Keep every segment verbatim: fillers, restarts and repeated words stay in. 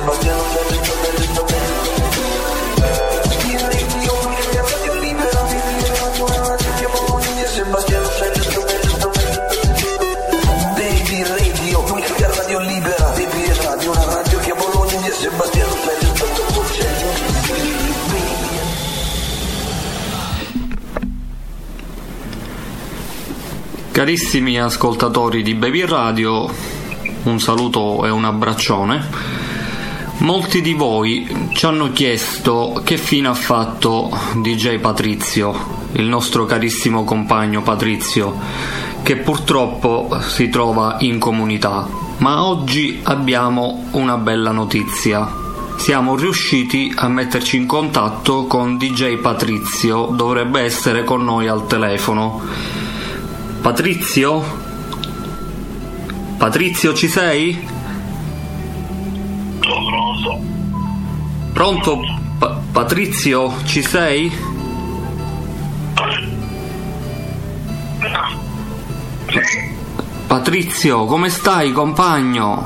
Carissimi ascoltatori di Baby Radio, un saluto e un abbraccione. Molti di voi ci hanno chiesto che fine ha fatto D J Patrizio, il nostro carissimo compagno Patrizio, che purtroppo si trova in comunità. Ma oggi abbiamo una bella notizia. Siamo riusciti a metterci in contatto con D J Patrizio, dovrebbe essere con noi al telefono. Patrizio? Patrizio, ci sei? Pronto? Pronto? Pa- Patrizio, ci sei? Sì. Patrizio, come stai, compagno?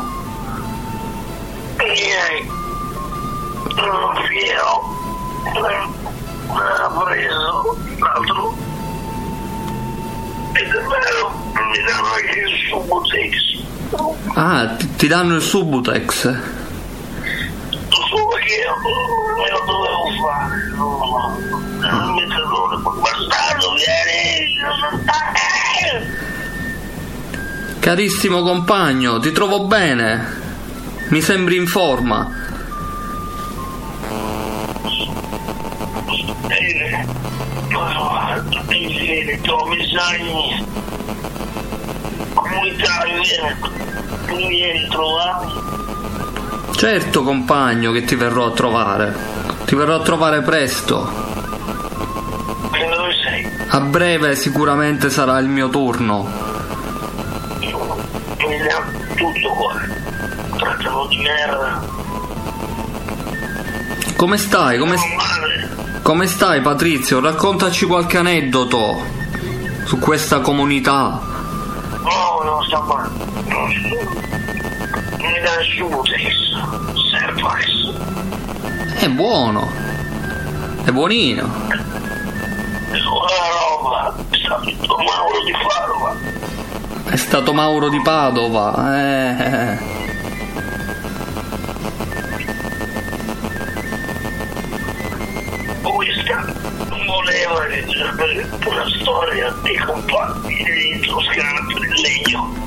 Ieri sono fiero, mi ha preso l'altro. Ed è vero, mi danno anche il Subutex. Ah, ti, ti danno il Subutex? Solo che io me lo dovevo fare, no? Non mi terrore, bastardo, vieni! Carissimo compagno, ti trovo bene. Mi sembri in forma. Bene, bene, trovi sagni comunitari, vieni, mi vieni a trovare? Certo, compagno, che ti verrò a trovare. Ti verrò a trovare presto. E dove sei? A breve sicuramente sarà il mio turno. Mi dà tutto qua, trattano di merda. Come stai? Come, Sono male. come stai, Patrizio? Raccontaci qualche aneddoto su questa comunità. No, non sta male. Non mi dà il Subutex, Servax. È buono. È buonino. La roba, è stato Mauro di Padova. È stato Mauro di Padova. Eh. Questa voleva leggere una storia dei compagni in Toscana per il legno.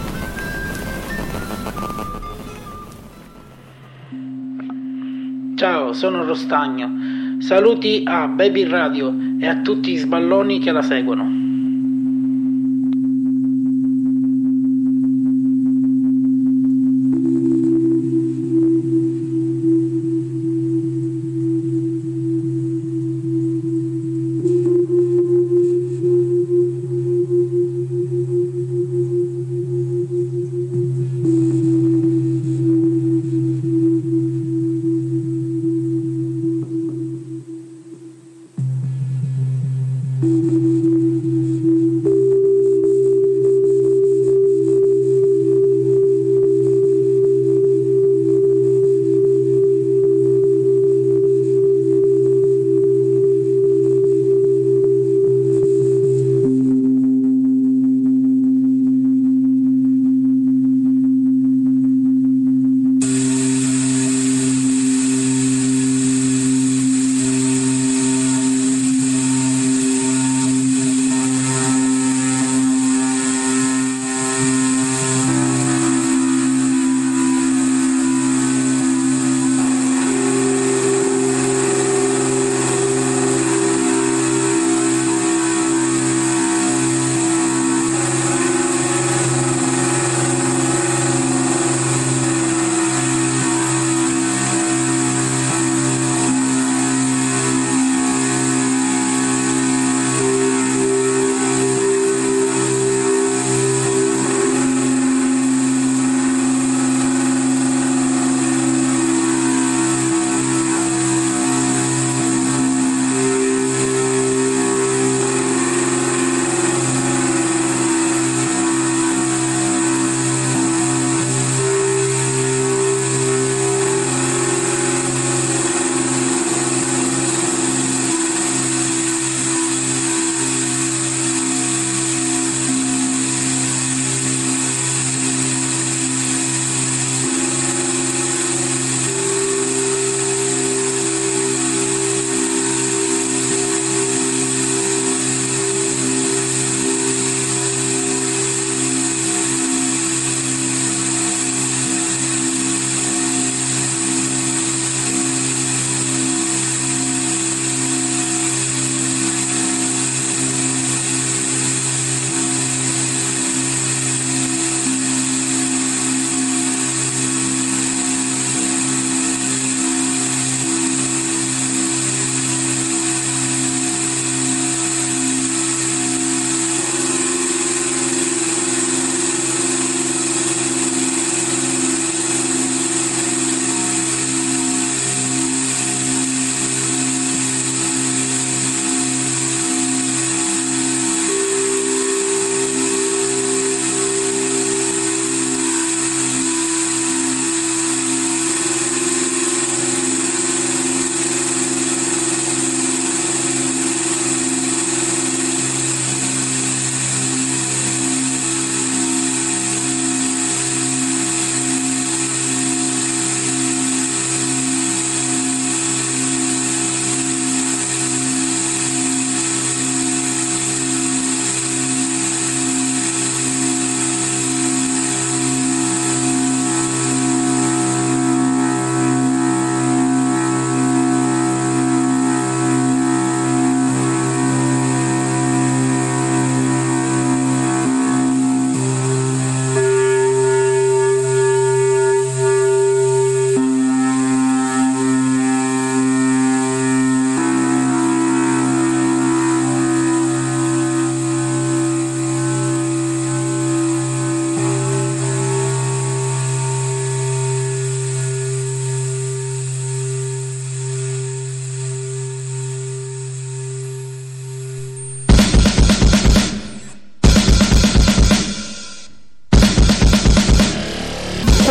Ciao, sono Rostagno. Saluti a Baby Radio e a tutti i sballoni che la seguono.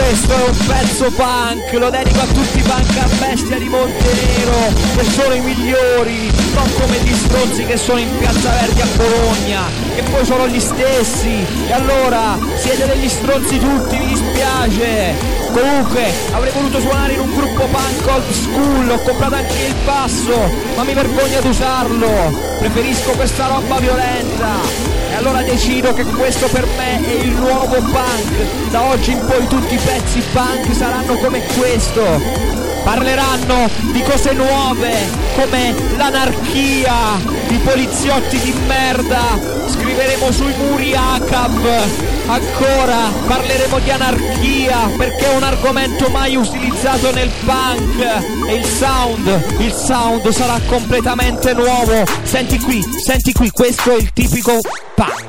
Questo è un pezzo punk, lo dedico a tutti i punk a bestia di Montenero, che sono i migliori, non come gli stronzi che sono in Piazza Verdi a Bologna, che poi sono gli stessi, e allora siete degli stronzi tutti, mi dispiace. Comunque avrei voluto suonare in un gruppo punk old school, ho comprato anche il basso, ma mi vergogno ad usarlo, preferisco questa roba violenta. E allora decido che questo per me è il nuovo punk. Da oggi in poi tutti i pezzi punk saranno come questo. Parleranno di cose nuove, come l'anarchia, di poliziotti di merda. Scriveremo sui muri A C A V. Ancora parleremo di anarchia, perché è un argomento mai utilizzato nel punk. E il sound, il sound sarà completamente nuovo. Senti qui, senti qui, questo è il tipico punk.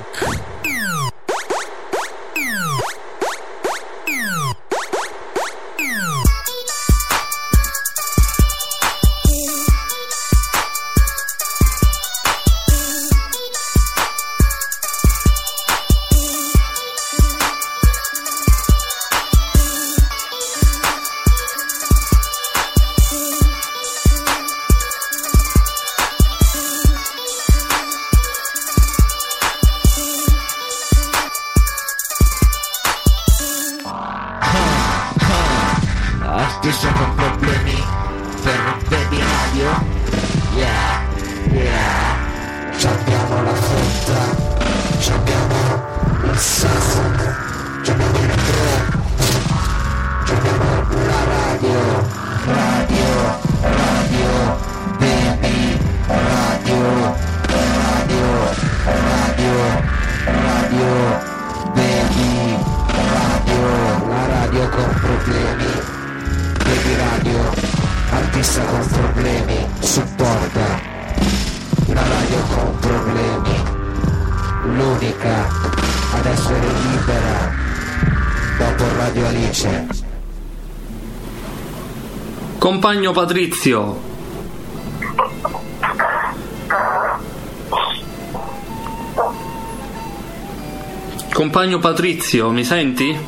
Artista con problemi per Baby Radio. Yeah, yeah. C'abbiamo la frutta, c'abbiamo il sound, c'abbiamo il pro, c'abbiamo la radio, radio, radio, Baby Radio, radio, radio, radio, Baby Radio, la radio con problemi. Baby Radio, artista con problemi, supporta la radio con problemi, l'unica ad essere libera dopo Radio Alice. Compagno Patrizio. Compagno Patrizio, mi senti?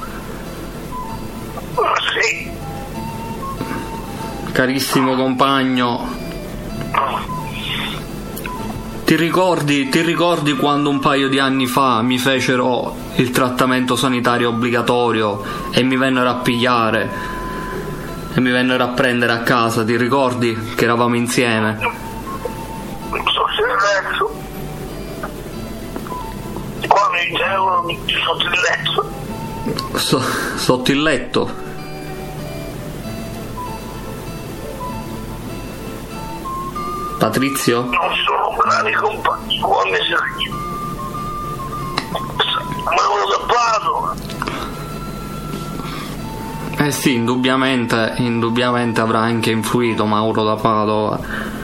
Sì. Carissimo compagno, ti ricordi, ti ricordi quando un paio di anni fa mi fecero il trattamento sanitario obbligatorio e mi vennero a pigliare e mi vennero a prendere a casa? Ti ricordi che eravamo insieme? Sotto il letto. Qua mi dicevano sotto il letto. So, sotto il letto? Patrizio? Non sono bravi compagni come sei. Mauro da Padova. Eh sì, indubbiamente, indubbiamente avrà anche influito Mauro da Padova.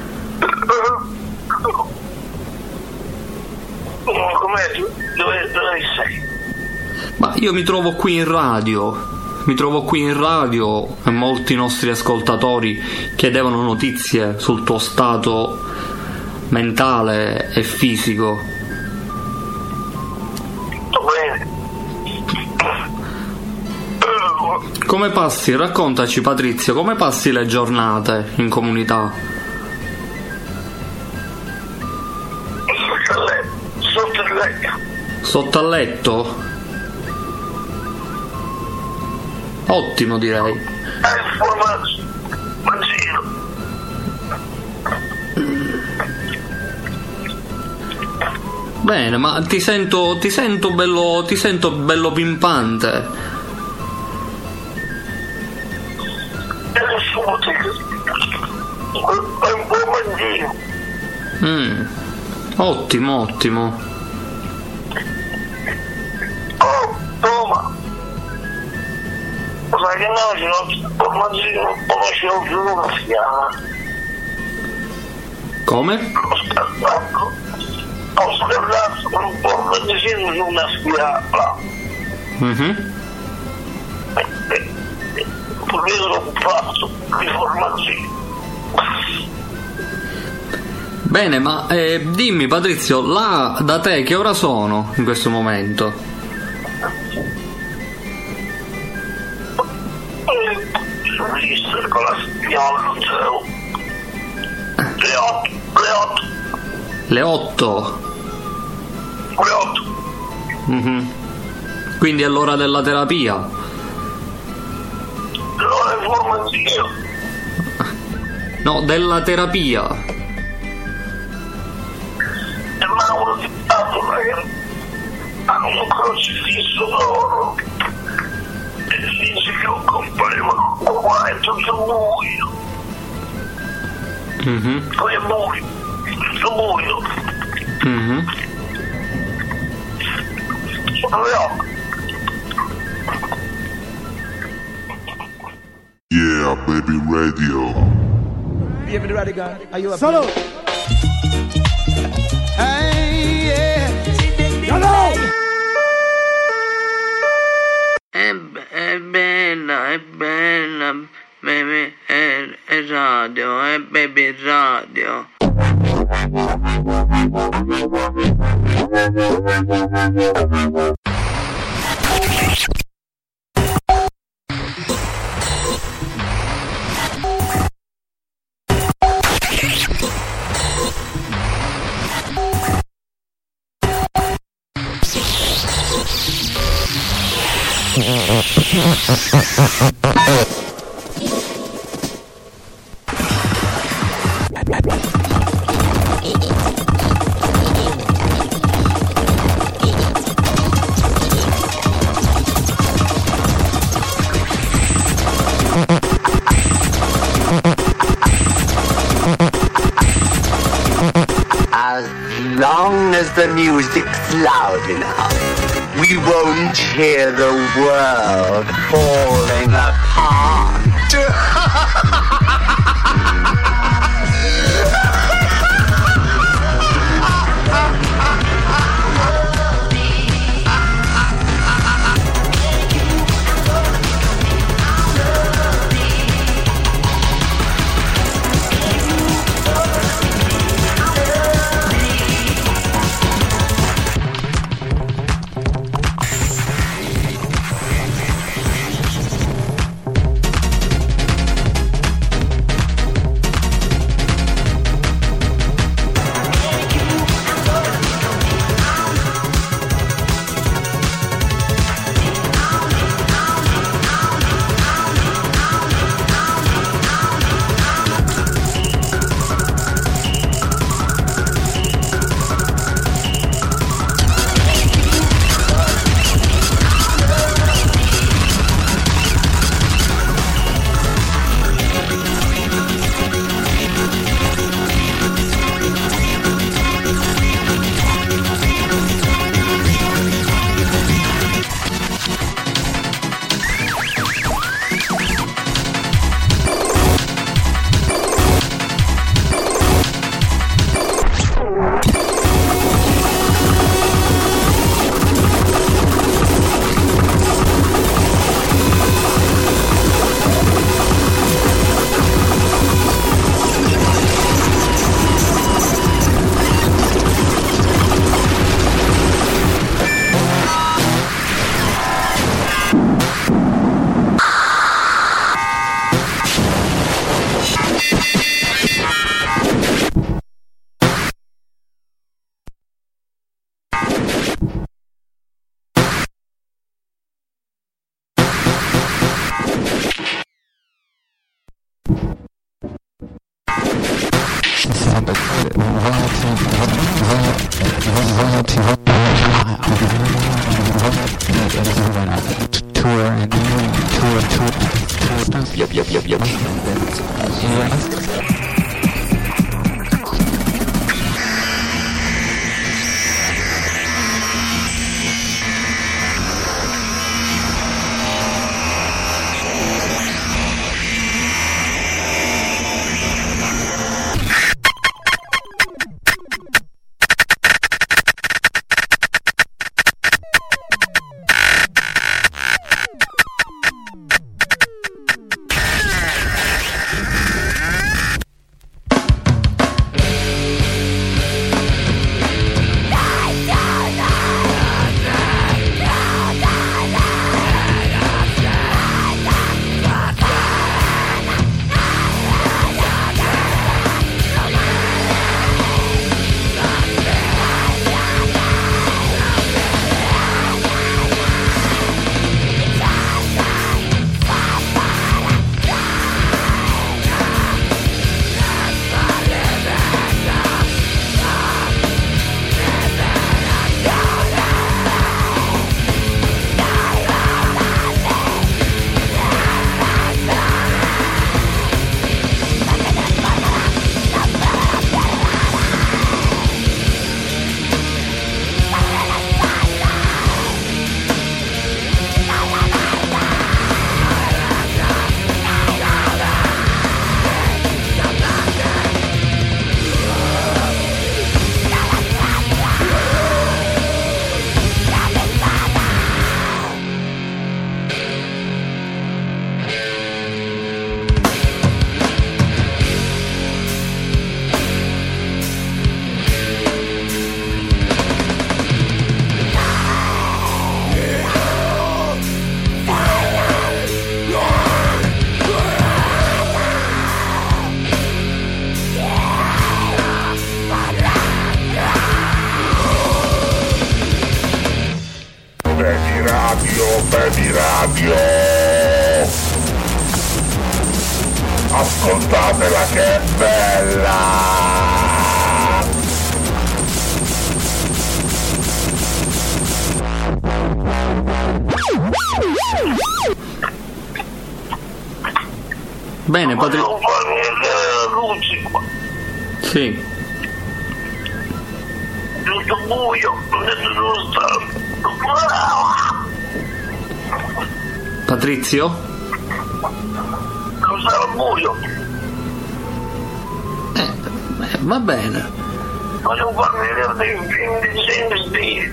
Com'è? Dove, dove sei? Ma io mi trovo qui in radio. Mi trovo qui in radio e molti nostri ascoltatori chiedevano notizie sul tuo stato mentale e fisico. Tutto bene. Come passi? Raccontaci, Patrizio, come passi le giornate in comunità? Sotto il letto. Sotto al letto? Ottimo, direi. Eh, formaggio. Mangino. Bene, ma ti sento, ti sento bello, ti sento bello pimpante. E nessuno ti... È un po' mangino. Mm. Ottimo, ottimo. Oh, toma. Sai che no, non mangino, come c'è più una fiamma. Come? Ho scattato. Ho scattato per un po' mangino su una schiava. Mhm. Poi ero un fatto di formaggino. Bene, ma eh, dimmi, Patrizio, là da te che ora sono in questo momento? mister con la spiola non c'ero. Le otto, le otto. Le otto? Le otto. Mm-hmm. Quindi è l'ora della terapia? L'ora informativa. No, della terapia. E ma uno di tanto che hanno un crocifisso d'oro e dice che un compagno qua è tutto buio. Mm-hmm. Poi è buio, tutto buio. Mm-hmm. Sono le occhi. Yeah, baby radio. Baby radio, are you up? Solo. Hey, yeah. Solo. È, è bella, è bella, baby, è, è radio, è baby radio. As long as the music's loud enough, we won't hear the world falling apart. ascoltatela che è bella! Bene, Patrizio. Sì. Tutto buio, non sta. Patrizio? Non sarà buio. Eh, eh, va bene. Voglio farmi vedere dei film di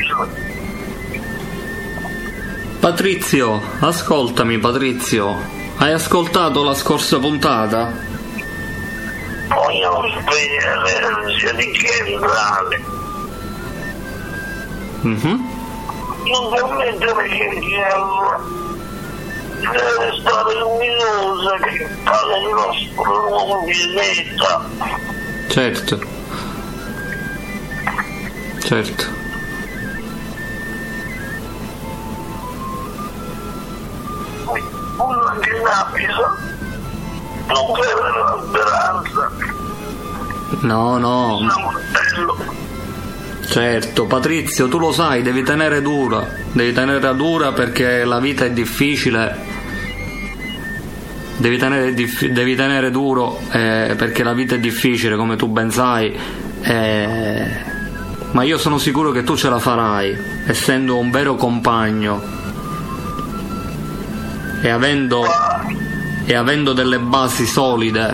Patrizio, ascoltami Patrizio. Hai ascoltato la scorsa puntata? Voglio spegnere l'energia di centrale. Mhm. Non permettere che il cielo deve stare luminosa che fa il nostro nuovo pianeta. Certo. Certo. Una che napisa non perde la speranza. No, no. Siamo bello. Certo, Patrizio, tu lo sai, devi tenere dura. Devi tenere dura perché la vita è difficile. Devi tenere, dif- devi tenere duro eh, perché la vita è difficile, come tu ben sai. Eh, ma io sono sicuro che tu ce la farai, essendo un vero compagno. E avendo, e avendo delle basi solide.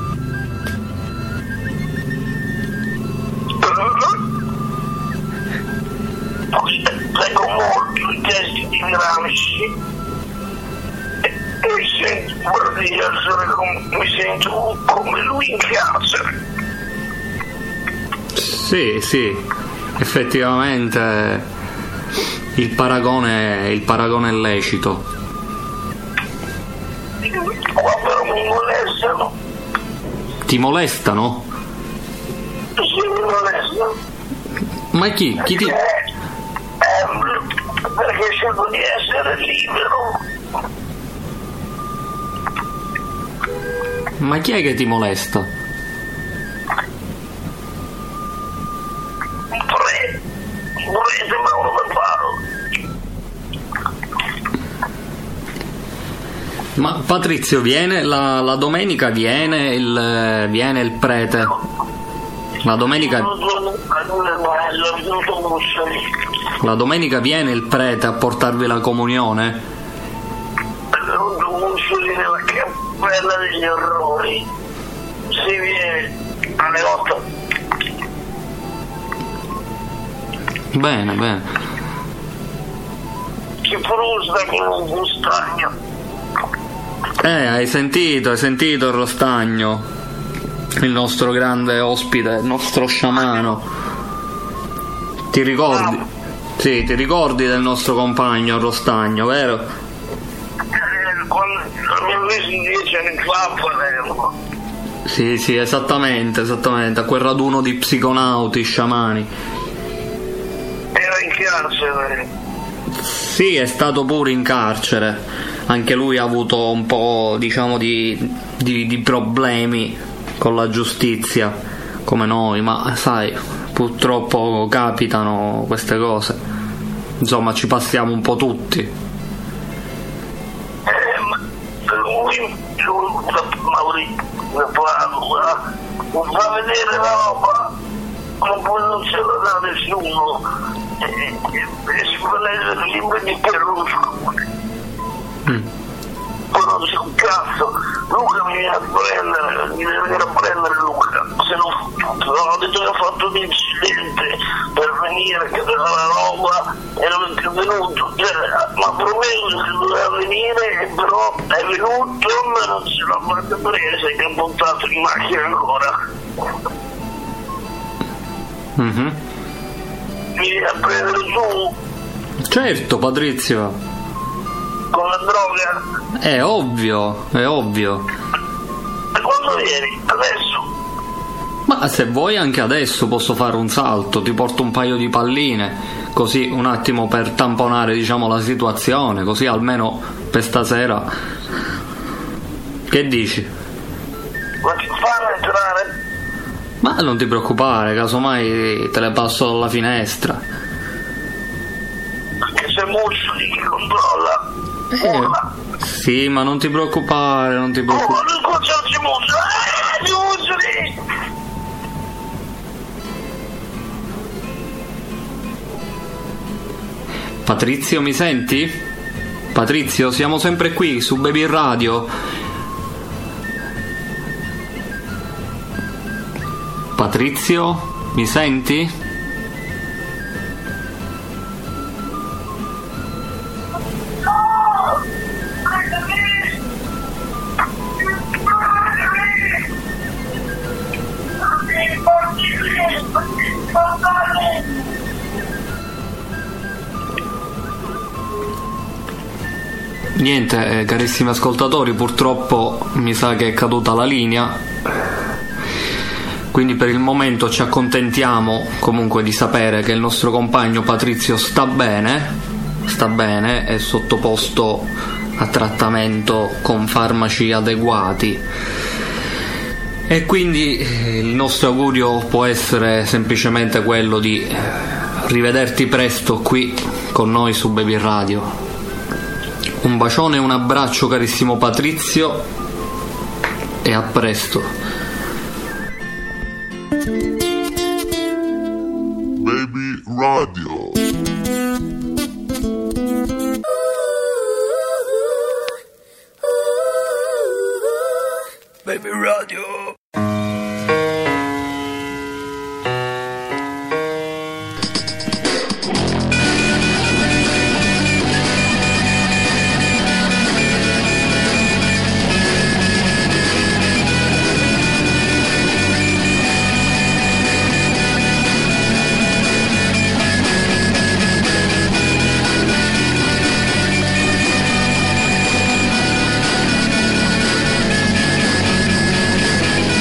Leggo molto i testi di Gramsci e, e sento, vorrei essere come, mi sento come lui in carcere. Sì, sì, effettivamente il paragone, il paragone è lecito. Qua però mi molestano. Ti molestano? Sì, mi molestano. Ma chi? Chi ti... Eh, perché scelgo di essere libero. Ma chi è che ti molesta? Pre, volete ma uno per farlo. Ma Patrizio, viene la, la domenica viene il viene il prete. La domenica La domenica viene il prete a portarvi la comunione? Mussolini nella cappella degli orrori. Si viene alle otto. Bene, bene. Si frusta con un stagno. Eh, hai sentito, hai sentito il Rostagno, il nostro grande ospite, il nostro sciamano. Ti ricordi? No. Sì, ti ricordi del nostro compagno Rostagno, vero? Eh, quando abbiamo visto dieci anni fa a Palermo. Sì, sì, esattamente, esattamente, a quel raduno di psiconauti, sciamani. Era in carcere. Sì, è stato pure in carcere. Anche lui ha avuto un po', diciamo, di, di, di problemi con la giustizia, come noi, ma sai, purtroppo capitano queste cose. Insomma, ci passiamo un po' tutti. Eh, ma lui, lui Maurizio, parla, non fa vedere la roba, non può, non ce la dà nessuno, e, e, e si può leggere libri di Berlusconi. Mm. Poi non c'è un cazzo. Luca mi viene a prendere, mi deve venire a prendere Luca, se non ho detto che ho fatto un incidente per venire che dava la roba e non è più venuto, cioè, mi ha promesso che doveva venire, però è venuto ma non ce l'ha fatta presa, che ha montato in macchina ancora. Mm-hmm. Mi viene a prendere su Certo, Patrizio. con la droga. È ovvio, è ovvio. E quando vieni? Adesso? Ma se vuoi anche adesso posso fare un salto, ti porto un paio di palline, così un attimo per tamponare, diciamo, la situazione, così almeno per stasera. Che dici? Ma ti fanno entrare? Ma non ti preoccupare, casomai te le passo dalla finestra. Anche se Musoli che controlla. Eh, sì, ma non ti preoccupare, non ti preoccupare. Oh, ma non concerti Musoli! Eh, Musoli! Patrizio, mi senti? Patrizio, siamo sempre qui su Baby Radio. Patrizio, mi senti? Niente, eh, carissimi ascoltatori, purtroppo mi sa che è caduta la linea, quindi per il momento ci accontentiamo comunque di sapere che il nostro compagno Patrizio sta bene, sta bene, è sottoposto a trattamento con farmaci adeguati, e quindi eh, il nostro augurio può essere semplicemente quello di rivederti presto qui con noi su Baby Radio. Un bacione e un abbraccio, carissimo Patrizio, e a presto. Baby Radio. Baby Radio. Baby